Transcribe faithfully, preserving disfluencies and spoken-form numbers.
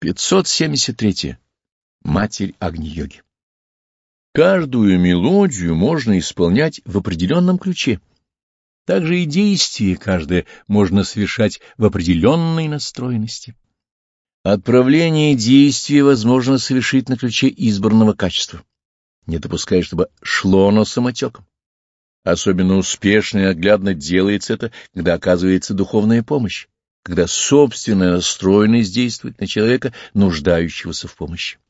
пятьсот семьдесят три. Матерь Агни-йоги. Каждую мелодию можно исполнять в определенном ключе. Также и действие каждое можно совершать в определенной настроенности. Отправление действия возможно совершить на ключе избранного качества, не допуская, чтобы шло оно самотеком. Особенно успешно и оглядно делается это, когда оказывается духовная помощь, когда собственная настроенность действует на человека, нуждающегося в помощи.